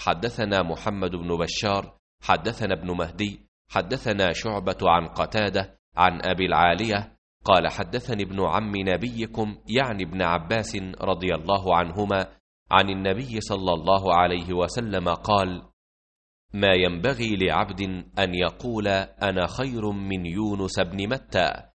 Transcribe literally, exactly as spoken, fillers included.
حدثنا محمد بن بشار حدثنا ابن مهدي حدثنا شعبة عن قتادة عن أبي العالية قال حدثني ابن عم نبيكم يعني ابن عباس رضي الله عنهما عن النبي صلى الله عليه وسلم قال: ما ينبغي لعبد أن يقول أنا خير من يونس بن متى